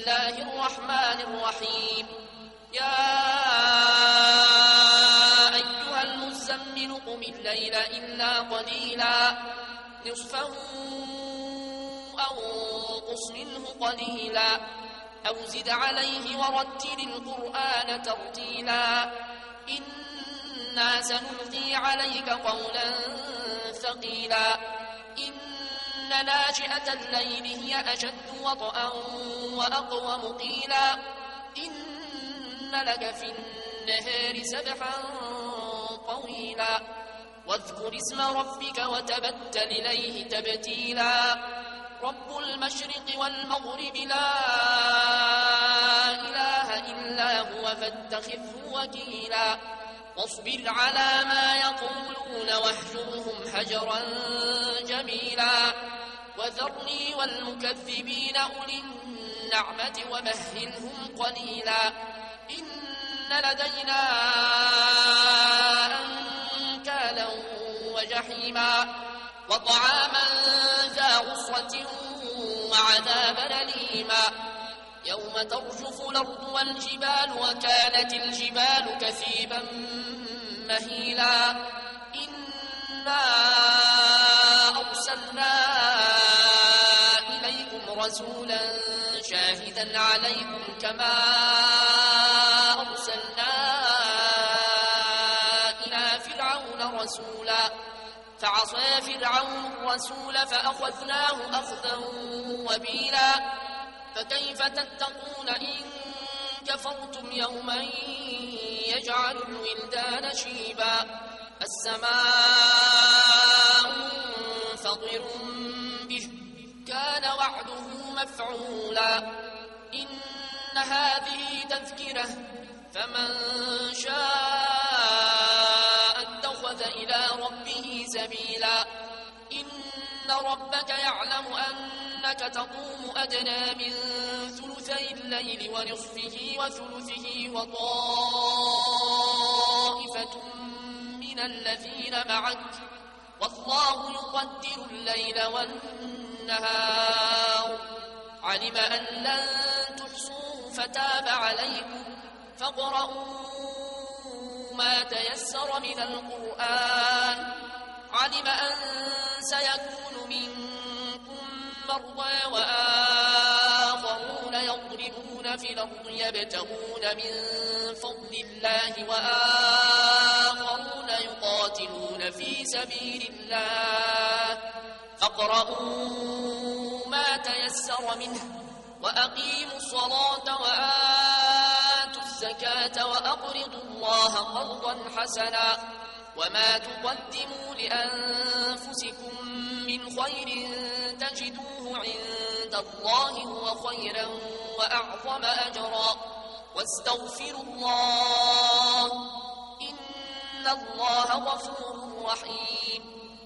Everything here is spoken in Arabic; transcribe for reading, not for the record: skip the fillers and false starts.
الله الرحمن الرحيم يا أيها المزمل قم الليل إلا قليلا نصفه أو انقص منه قليلا أو زد عليه ورتل القرآن ترتيلا إنا سنلقي عليك قولا ثقيلا إن ناشئة الليل هي أشد وطئا وأقوم قيلا إن لك في النهار سبحا طويلا واذكر اسم ربك وتبتل إليه تبتيلا رب المشرق والمغرب لا إله إلا هو فاتخذه وكيلا واصبر على ما يقولون واهجرهم هجرا جميلا وذرني والمكذبين أولي النعمة ومهلهم قليلا إن لدينا أنكالا وجحيما وطعاما ذا غصة وعذابا أليما يوم ترجف الأرض والجبال وكانت الجبال كثيبا مهيلا إنا أرسلنا إليكم رسولا شاهدا عليكم كما أرسلنا إلى فرعون رسولا فعصى فرعون الرسول فأخذناه أخذا وبيلا فكيف تتقون إن كفرتم يوما يجعل الولدان شيبا السماء منفطر به كان وعده مفعولا إن هذه تذكرة فمن شاء اتخذ إلى ربه سبيلا إن ربك يعلم أنك تقوم أدنى من ثلثي الليل ونصفه وثلثه وطائفة من الذين معك والله يقدر الليل والنهار علم أن لن تحصوه فتاب عليكم فاقرؤوا ما تيسر من القرآن علم أن سيكون منكم مرضى وآخرون يضربون في الأرض يبتغون من فضل الله وآخرون يقاتلون في سبيل الله فاقرؤوا ما تيسر منه وأقيموا الصلاة وآتوا الزكاة وأقرضوا الله قرضا حسنا وما تقدموا لأنفسكم من خير تجدوه عند الله هو خيرا وأعظم أجرا واستغفروا الله إن الله غفور رحيم